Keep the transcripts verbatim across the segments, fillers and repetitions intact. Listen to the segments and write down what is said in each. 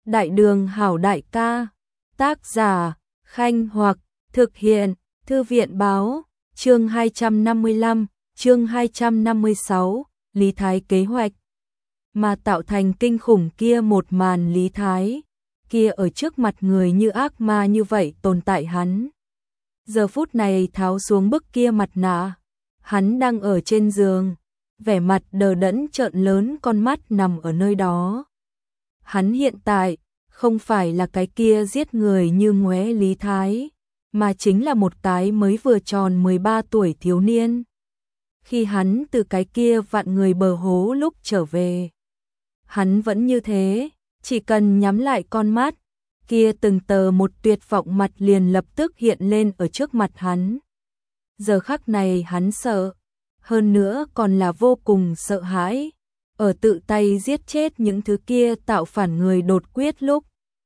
Đại đường hảo đại ca. Tác giả, Khanh Hoặc, thực hiện, Thư viện báo, chương hai trăm năm mươi lăm, chương hai trăm năm mươi sáu, Lý Thái kế hoạch. Mà tạo thành kinh khủng kia một màn Lý Thái, kia ở trước mặt người như ác ma như vậy tồn tại hắn. Giờ phút này tháo xuống bức kia mặt nạ, hắn đang ở trên giường, vẻ mặt đờ đẫn trợn lớn con mắt nằm ở nơi đó. Hắn hiện tại không phải là cái kia giết người như ngoé Lý Thái, mà chính là một cái mới vừa tròn mười ba tuổi thiếu niên. Khi hắn từ cái kia vạn người bờ hố lúc trở về, hắn vẫn như thế, chỉ cần nhắm lại con mắt, kia từng tờ một tuyệt vọng mặt liền lập tức hiện lên ở trước mặt hắn. Giờ khắc này hắn sợ, hơn nữa còn là vô cùng sợ hãi, ở tự tay giết chết những thứ kia tạo phản người đột quyết lúc.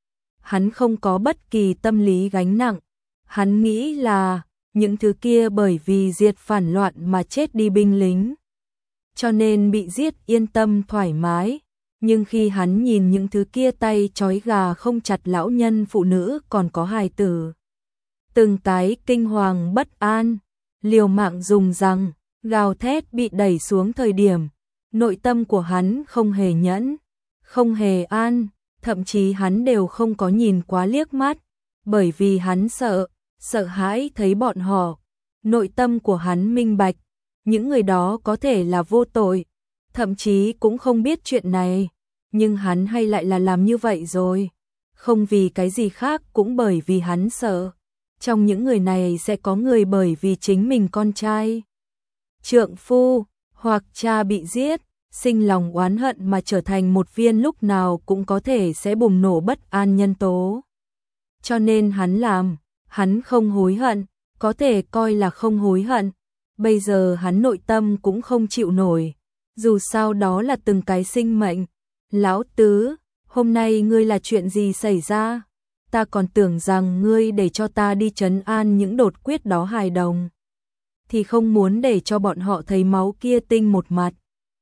Hắn không có bất kỳ tâm lý gánh nặng, hắn nghĩ là những thứ kia bởi vì diệt phản loạn mà chết đi binh lính, cho nên bị giết yên tâm thoải mái. Nhưng khi hắn nhìn những thứ kia tay trói gà không chặt lão nhân phụ nữ còn có hài tử, từng cái kinh hoàng bất an, liều mạng dùng răng, gào thét bị đẩy xuống thời điểm, nội tâm của hắn không hề nhẫn, không hề an, thậm chí hắn đều không có nhìn quá liếc mắt, bởi vì hắn sợ, sợ hãi thấy bọn họ. Nội tâm của hắn minh bạch, những người đó có thể là vô tội, thậm chí cũng không biết chuyện này, nhưng hắn hay lại là làm như vậy rồi. Không vì cái gì khác, cũng bởi vì hắn sợ, trong những người này sẽ có người bởi vì chính mình con trai, trượng phu hoặc cha bị giết, sinh lòng oán hận mà trở thành một viên lúc nào cũng có thể sẽ bùng nổ bất an nhân tố. Cho nên hắn làm, hắn không hối hận, có thể coi là không hối hận. Bây giờ hắn nội tâm cũng không chịu nổi, dù sao đó là từng cái sinh mệnh. Lão tứ, hôm nay ngươi là chuyện gì xảy ra? Ta còn tưởng rằng ngươi để cho ta đi trấn an những đột quyết đó hài đồng, thì không muốn để cho bọn họ thấy máu kia tinh một mặt,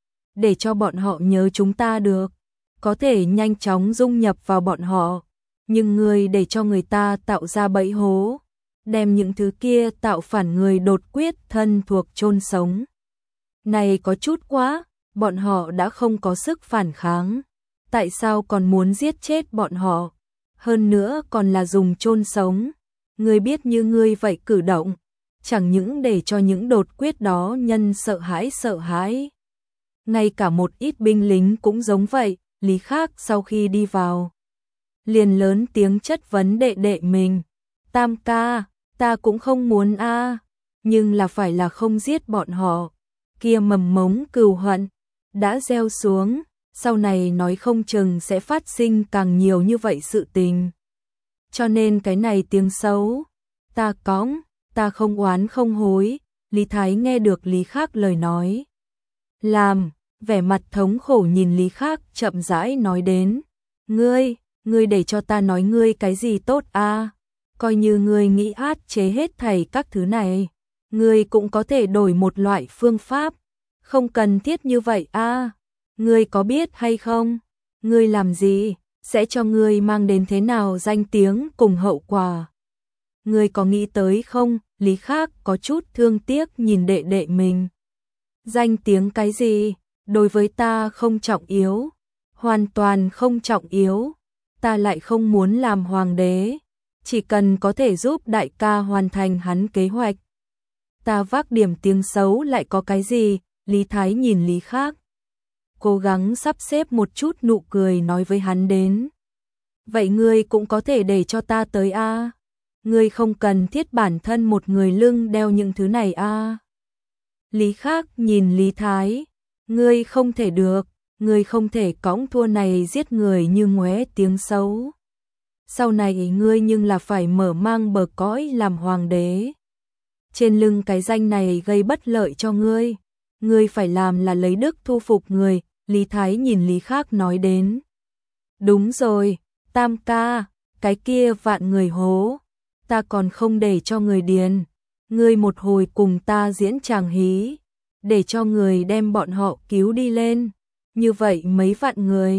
để cho bọn họ nhớ chúng ta được, có thể nhanh chóng dung nhập vào bọn họ. Nhưng ngươi để cho người ta tạo ra bẫy hố, đem những thứ kia tạo phản người đột quyết thân thuộc chôn sống. Này có chút quá, bọn họ đã không có sức phản kháng, tại sao còn muốn giết chết bọn họ, hơn nữa còn là dùng chôn sống. Ngươi biết như ngươi vậy cử động, chẳng những để cho những đột quyết đó nhân sợ hãi sợ hãi, ngay cả một ít binh lính cũng giống vậy. Lý Khác sau khi đi vào, liền lớn tiếng chất vấn đệ đệ mình. Tam ca, ta cũng không muốn a, nhưng là phải là không giết bọn họ, kia mầm mống cừu hận đã gieo xuống, sau này nói không chừng sẽ phát sinh càng nhiều như vậy sự tình. Cho nên cái này tiếng xấu, ta cõng, ta không oán không hối. Lý Thái nghe được Lý Khác lời nói, làm, vẻ mặt thống khổ nhìn Lý Khác chậm rãi nói đến. Ngươi, ngươi để cho ta nói ngươi cái gì tốt a? Coi như ngươi nghĩ át chế hết thảy các thứ này, ngươi cũng có thể đổi một loại phương pháp, không cần thiết như vậy a. Ngươi có biết hay không, ngươi làm gì sẽ cho ngươi mang đến thế nào danh tiếng cùng hậu quả? Ngươi có nghĩ tới không? Lý Khác có chút thương tiếc nhìn đệ đệ mình. Danh tiếng cái gì, đối với ta không trọng yếu, hoàn toàn không trọng yếu. Ta lại không muốn làm hoàng đế, chỉ cần có thể giúp đại ca hoàn thành hắn kế hoạch, ta vác điểm tiếng xấu lại có cái gì? Lý Thái nhìn Lý Khác, cố gắng sắp xếp một chút nụ cười nói với hắn đến. Vậy ngươi cũng có thể để cho ta tới a, ngươi không cần thiết bản thân một người lưng đeo những thứ này a. Lý Khác nhìn Lý Thái, ngươi không thể được, ngươi không thể cõng thua này giết người như ngoé tiếng xấu. Sau này ngươi nhưng là phải mở mang bờ cõi làm hoàng đế. Trên lưng cái danh này gây bất lợi cho ngươi, ngươi phải làm là lấy đức thu phục người. Lý Thái nhìn Lý Khác nói đến. Đúng rồi, Tam ca, cái kia vạn người hố, ta còn không để cho người điền, ngươi một hồi cùng ta diễn tràng hí, để cho người đem bọn họ cứu đi lên. Như vậy mấy vạn người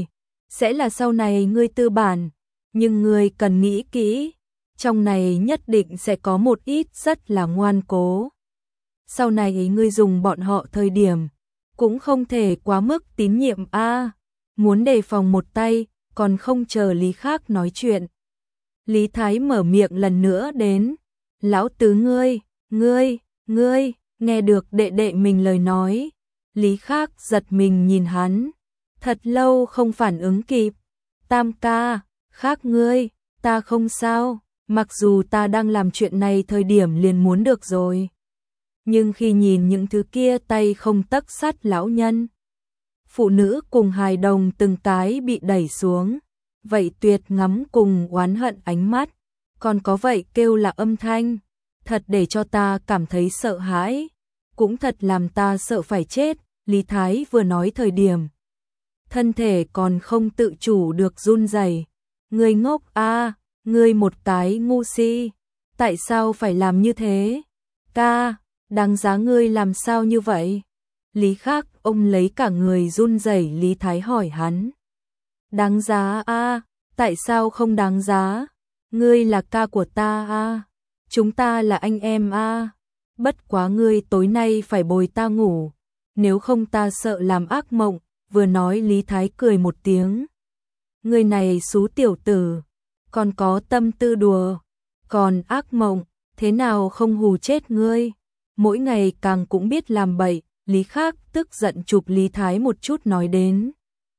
sẽ là sau này ngươi tư bản, nhưng ngươi cần nghĩ kỹ, trong này nhất định sẽ có một ít rất là ngoan cố. Sau này ngươi dùng bọn họ thời điểm, cũng không thể quá mức tín nhiệm a, muốn đề phòng một tay, còn không chờ Lý Khác nói chuyện. Lý Thái mở miệng lần nữa đến, lão tứ ngươi, ngươi, ngươi, nghe được đệ đệ mình lời nói. Lý Khác giật mình nhìn hắn, thật lâu không phản ứng kịp. Tam ca, Khác ngươi, ta không sao, mặc dù ta đang làm chuyện này thời điểm liền muốn được rồi. Nhưng khi nhìn những thứ kia tay không tấc sắt lão nhân, phụ nữ cùng hài đồng từng cái bị đẩy xuống, vậy tuyệt ngắm cùng oán hận ánh mắt, còn có vậy kêu là âm thanh, thật để cho ta cảm thấy sợ hãi, cũng thật làm ta sợ phải chết. Lý Thái vừa nói thời điểm, thân thể còn không tự chủ được run rẩy. Ngươi ngốc a, ngươi một cái ngu si, tại sao phải làm như thế? Ca, đáng giá ngươi làm sao như vậy? Lý Khác ông lấy cả người run rẩy Lý Thái hỏi hắn. Đáng giá a, tại sao không đáng giá? Ngươi là ca của ta a, chúng ta là anh em a, bất quá ngươi tối nay phải bồi ta ngủ, nếu không ta sợ làm ác mộng. Vừa nói Lý Thái cười một tiếng. Người này xú tiểu tử, còn có tâm tư đùa, còn ác mộng, thế nào không hù chết ngươi? Mỗi ngày càng cũng biết làm bậy. Lý Khác tức giận chụp Lý Thái một chút nói đến.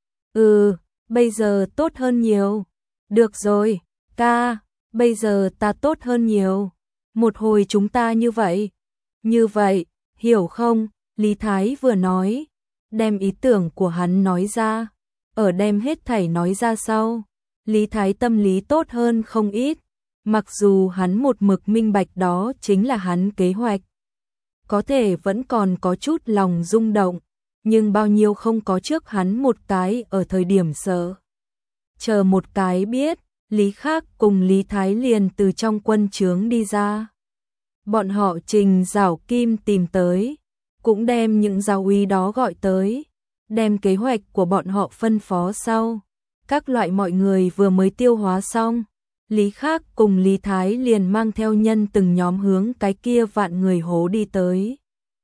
Ừ, bây giờ tốt hơn nhiều. Được rồi, ca, bây giờ ta tốt hơn nhiều. Một hồi chúng ta như vậy. Như vậy, hiểu không? Lý Thái vừa nói, đem ý tưởng của hắn nói ra. Ở đem hết thảy nói ra sau, Lý Thái tâm lý tốt hơn không ít. Mặc dù hắn một mực minh bạch đó chính là hắn kế hoạch, có thể vẫn còn có chút lòng rung động, nhưng bao nhiêu không có trước hắn một cái ở thời điểm sợ. Chờ một cái biết, Lý Khác cùng Lý Thái liền từ trong quân trướng đi ra. Bọn họ Trình Giảo Kim tìm tới, cũng đem những giáo úy đó gọi tới, đem kế hoạch của bọn họ phân phó sau. Các loại mọi người vừa mới tiêu hóa xong, Lý Khác cùng Lý Thái liền mang theo nhân từng nhóm hướng cái kia vạn người hố đi tới.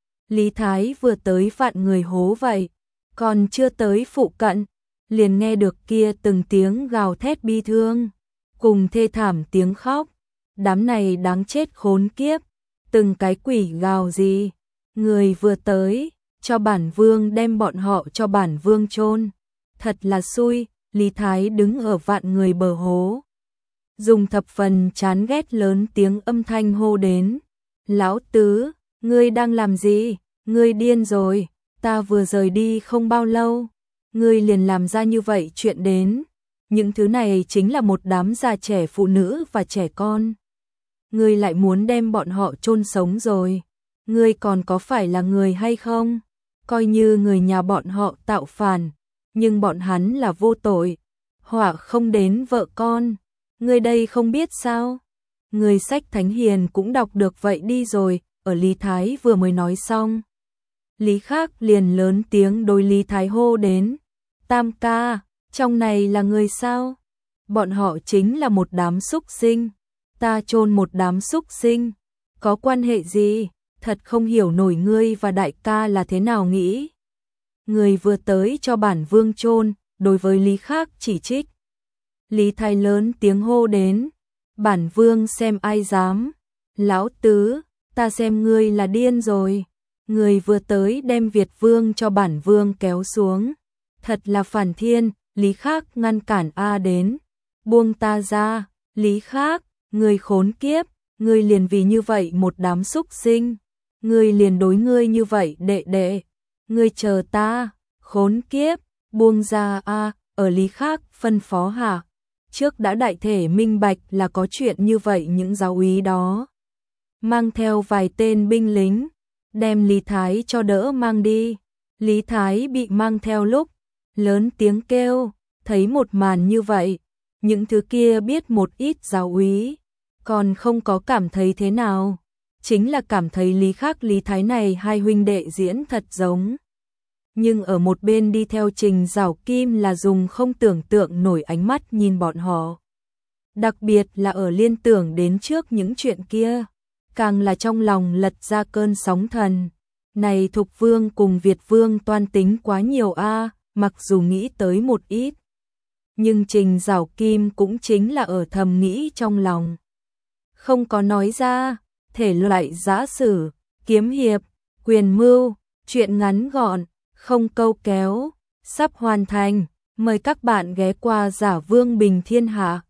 Lý Thái vừa tới vạn người hố vậy, còn chưa tới phụ cận, liền nghe được kia từng tiếng gào thét bi thương, cùng thê thảm tiếng khóc. Đám này đáng chết khốn kiếp, từng cái quỷ gào gì, người vừa tới, cho bản vương đem bọn họ cho bản vương chôn. Thật là xui. Lý Thái đứng ở vạn người bờ hố, dùng thập phần chán ghét lớn tiếng âm thanh hô đến. Lão tứ, ngươi đang làm gì? Ngươi điên rồi, ta vừa rời đi không bao lâu, ngươi liền làm ra như vậy chuyện đến. Những thứ này chính là một đám già trẻ, phụ nữ và trẻ con. Ngươi lại muốn đem bọn họ chôn sống rồi. Ngươi còn có phải là người hay không? Coi như người nhà bọn họ tạo phản, nhưng bọn hắn là vô tội, họa không đến vợ con. Ngươi đây không biết sao? Người sách Thánh Hiền cũng đọc được vậy đi rồi. Ở Lý Thái vừa mới nói xong, Lý Khác liền lớn tiếng đối Lý Thái hô đến. Tam ca, trong này là người sao? Bọn họ chính là một đám súc sinh. Ta chôn một đám súc sinh, có quan hệ gì? Thật không hiểu nổi ngươi và đại ca là thế nào nghĩ. Người vừa tới cho bản vương chôn. Đối với Lý Khác chỉ trích, Lý Thái lớn tiếng hô đến. Bản vương xem ai dám. Lão tứ, ta xem ngươi là điên rồi. Người vừa tới đem Việt vương cho bản vương kéo xuống. Thật là phản thiên. Lý Khác ngăn cản a đến. Buông ta ra. Lý Khác, ngươi khốn kiếp, ngươi liền vì như vậy một đám súc sinh, ngươi liền đối ngươi như vậy đệ đệ, ngươi chờ ta. Khốn kiếp, buông ra a. Ở Lý Khác phân phó hạ, trước đã đại thể minh bạch là có chuyện như vậy. Những giáo úy đó mang theo vài tên binh lính, đem Lý Thái cho đỡ mang đi. Lý Thái bị mang theo lúc, lớn tiếng kêu. Thấy một màn như vậy, những thứ kia biết một ít giáo úy, còn không có cảm thấy thế nào, chính là cảm thấy Lý Khác Lý Thái này hai huynh đệ diễn thật giống Nhưng ở một bên đi theo Trình Giảo Kim là dùng không tưởng tượng nổi ánh mắt nhìn bọn họ. Đặc biệt là ở liên tưởng đến trước những chuyện kia, càng là trong lòng lật ra cơn sóng thần. Này Thục Vương cùng Việt Vương toan tính quá nhiều a, mặc dù nghĩ tới một ít. Nhưng Trình Giảo Kim cũng chính là ở thầm nghĩ trong lòng. Không có nói ra, thể loại giã sử, kiếm hiệp, quyền mưu, chuyện ngắn gọn, không câu kéo, sắp hoàn thành. Mời các bạn ghé qua Giả Vương Bình Thiên Hạ.